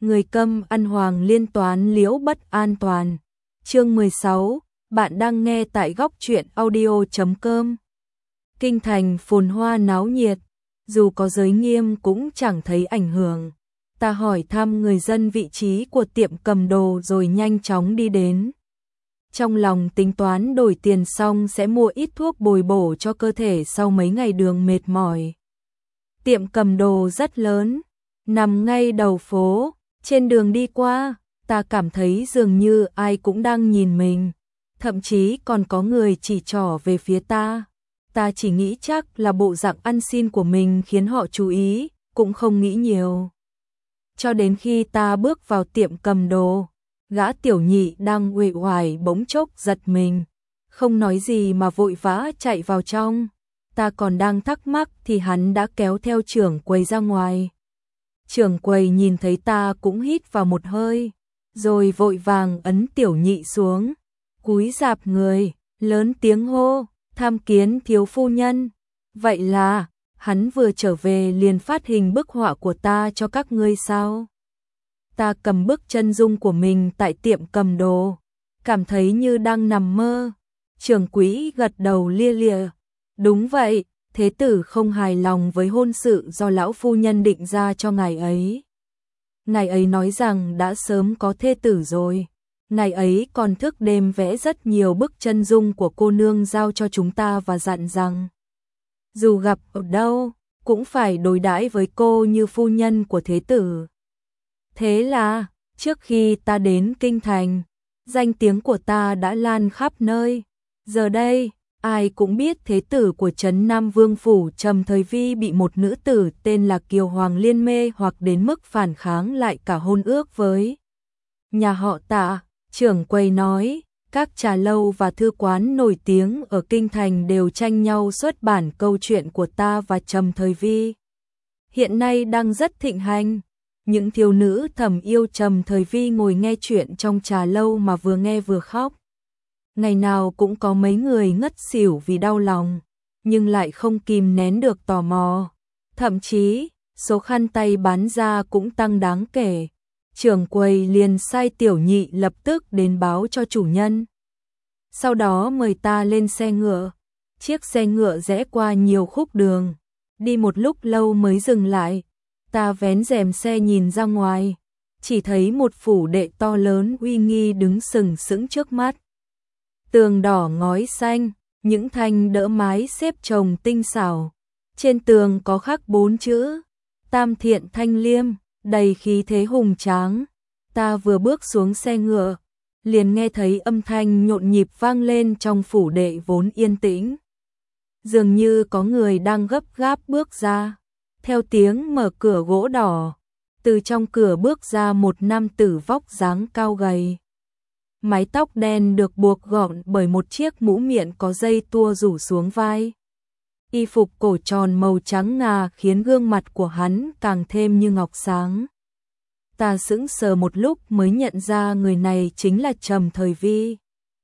Người câm ăn hoàng liên toán liễu bất an toàn. Chương 16, bạn đang nghe tại góc truyện audio.com. Kinh thành phồn hoa náo nhiệt, dù có giới nghiêm cũng chẳng thấy ảnh hưởng. Ta hỏi thăm người dân vị trí của tiệm cầm đồ rồi nhanh chóng đi đến. Trong lòng tính toán đổi tiền xong sẽ mua ít thuốc bồi bổ cho cơ thể sau mấy ngày đường mệt mỏi. Tiệm cầm đồ rất lớn, nằm ngay đầu phố, trên đường đi qua, ta cảm thấy dường như ai cũng đang nhìn mình, thậm chí còn có người chỉ trỏ về phía ta. Ta chỉ nghĩ chắc là bộ dạng ăn xin của mình khiến họ chú ý, cũng không nghĩ nhiều. Cho đến khi ta bước vào tiệm cầm đồ, gã tiểu nhị đang uể oải bỗng chốc giật mình, không nói gì mà vội vã chạy vào trong. Ta còn đang thắc mắc thì hắn đã kéo theo trưởng quầy ra ngoài. Trưởng quầy nhìn thấy ta cũng hít vào một hơi, rồi vội vàng ấn tiểu nhị xuống, cúi rạp người, lớn tiếng hô, tham kiến thiếu phu nhân. Vậy là, hắn vừa trở về liền phát hình bức họa của ta cho các ngươi sao? Ta cầm bức chân dung của mình tại tiệm cầm đồ, cảm thấy như đang nằm mơ. Trưởng quỹ gật đầu lia lịa. Đúng vậy, thế tử không hài lòng với hôn sự do lão phu nhân định ra cho ngài ấy. Ngài ấy nói rằng đã sớm có thê tử rồi. Ngài ấy còn thức đêm vẽ rất nhiều bức chân dung của cô nương giao cho chúng ta và dặn rằng dù gặp ở đâu, cũng phải đối đãi với cô như phu nhân của thế tử. Thế là, trước khi ta đến kinh thành, danh tiếng của ta đã lan khắp nơi. Giờ đây, ai cũng biết thế tử của trấn Nam Vương phủ Trầm Thời Vi bị một nữ tử tên là Kiều Hoàng Liên mê hoặc đến mức phản kháng lại cả hôn ước với nhà họ Tạ. Trưởng quầy nói, các trà lâu và thư quán nổi tiếng ở kinh thành đều tranh nhau xuất bản câu chuyện của ta và Trầm Thời Vi. Hiện nay đang rất thịnh hành. Những thiếu nữ thầm yêu Trầm Thời Vi ngồi nghe chuyện trong trà lâu mà vừa nghe vừa khóc. Ngày nào cũng có mấy người ngất xỉu vì đau lòng, nhưng lại không kìm nén được tò mò. Thậm chí, số khăn tay bán ra cũng tăng đáng kể. Trưởng quầy liền sai tiểu nhị lập tức đến báo cho chủ nhân. Sau đó mời ta lên xe ngựa. Chiếc xe ngựa rẽ qua nhiều khúc đường, đi một lúc lâu mới dừng lại. Ta vén rèm xe nhìn ra ngoài, chỉ thấy một phủ đệ to lớn uy nghi đứng sừng sững trước mắt. Tường đỏ ngói xanh, những thanh đỡ mái xếp chồng tinh xảo. Trên tường có khắc 4 chữ, Tam Thiện Thanh Liêm, đầy khí thế hùng tráng. Ta vừa bước xuống xe ngựa, liền nghe thấy âm thanh nhộn nhịp vang lên trong phủ đệ vốn yên tĩnh. Dường như có người đang gấp gáp bước ra. Theo tiếng mở cửa gỗ đỏ, từ trong cửa bước ra một nam tử vóc dáng cao gầy. Mái tóc đen được buộc gọn bởi một chiếc mũ miệng có dây tua rủ xuống vai. Y phục cổ tròn màu trắng ngà khiến gương mặt của hắn càng thêm như ngọc sáng. Ta sững sờ một lúc mới nhận ra người này chính là Trầm Thời Vi.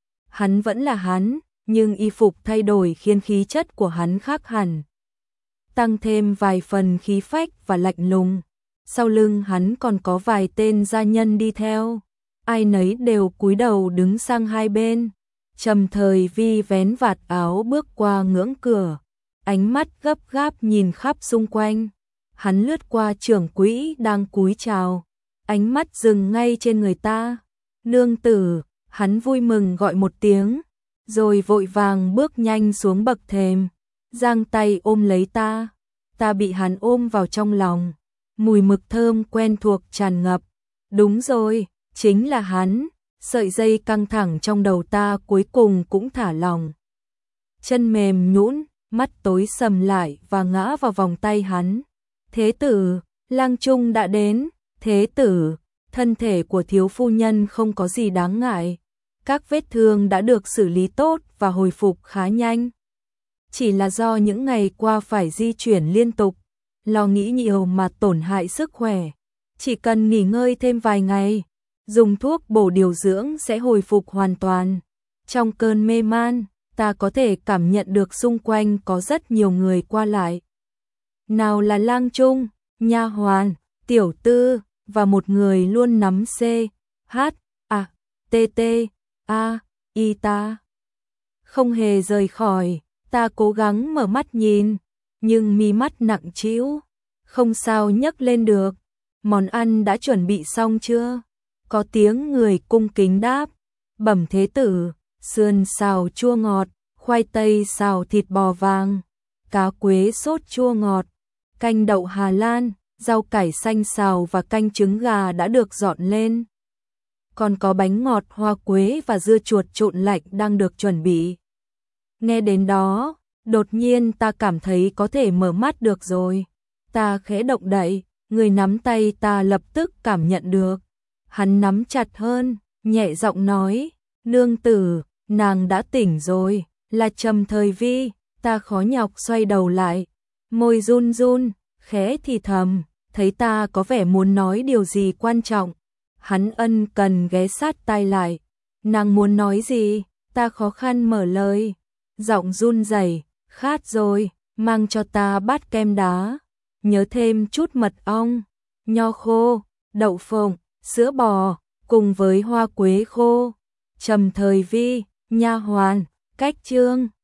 Hắn vẫn là hắn, nhưng y phục thay đổi khiến khí chất của hắn khác hẳn, tăng thêm vài phần khí phách và lạnh lùng. Sau lưng hắn còn có vài tên gia nhân đi theo, ai nấy đều cúi đầu đứng sang hai bên. Trầm Thời Vi vén vạt áo bước qua ngưỡng cửa, ánh mắt gấp gáp nhìn khắp xung quanh. Hắn lướt qua trưởng quỹ đang cúi chào, ánh mắt dừng ngay trên người ta. Nương tử, hắn vui mừng gọi một tiếng, rồi vội vàng bước nhanh xuống bậc thềm, giang tay ôm lấy ta. Ta bị hắn ôm vào trong lòng, mùi mực thơm quen thuộc tràn ngập. Đúng rồi, chính là hắn. Sợi dây căng thẳng trong đầu ta cuối cùng cũng thả lỏng. Chân mềm nhũn, mắt tối sầm lại và ngã vào vòng tay hắn. Thế tử, lang trung đã đến. Thế tử, thân thể của thiếu phu nhân không có gì đáng ngại. Các vết thương đã được xử lý tốt và hồi phục khá nhanh. Chỉ là do những ngày qua phải di chuyển liên tục, lo nghĩ nhiều mà tổn hại sức khỏe. Chỉ cần nghỉ ngơi thêm vài ngày, dùng thuốc bổ điều dưỡng sẽ hồi phục hoàn toàn. Trong cơn mê man, ta có thể cảm nhận được xung quanh có rất nhiều người qua lại. Nào là lang trung, nha hoàn, tiểu tư, và một người luôn nắm C, H, A, T, T, A, I ta. Không hề rời khỏi, ta cố gắng mở mắt nhìn, nhưng mi mắt nặng trĩu, không sao nhấc lên được. Món ăn đã chuẩn bị xong chưa? Có tiếng người cung kính đáp. Bẩm thế tử, sườn xào chua ngọt, khoai tây xào thịt bò vàng, cá quế sốt chua ngọt, canh đậu Hà Lan, rau cải xanh xào và canh trứng gà đã được dọn lên. Còn có bánh ngọt hoa quế và dưa chuột trộn lạnh đang được chuẩn bị. Nghe đến đó, đột nhiên ta cảm thấy có thể mở mắt được rồi. Ta khẽ động đậy, người nắm tay ta lập tức cảm nhận được. Hắn nắm chặt hơn, nhẹ giọng nói, nương tử, nàng đã tỉnh rồi, là Trầm Thời Vi. Ta khó nhọc xoay đầu lại, môi run run, khẽ thì thầm, thấy ta có vẻ muốn nói điều gì quan trọng. Hắn ân cần ghé sát tai lại, nàng muốn nói gì? Ta khó khăn mở lời, giọng run rẩy, khát rồi, mang cho ta bát kem đá, nhớ thêm chút mật ong, nho khô, đậu phộng, sữa bò, cùng với hoa quế khô. Trầm Thời Vi, nha hoàn, cách chương.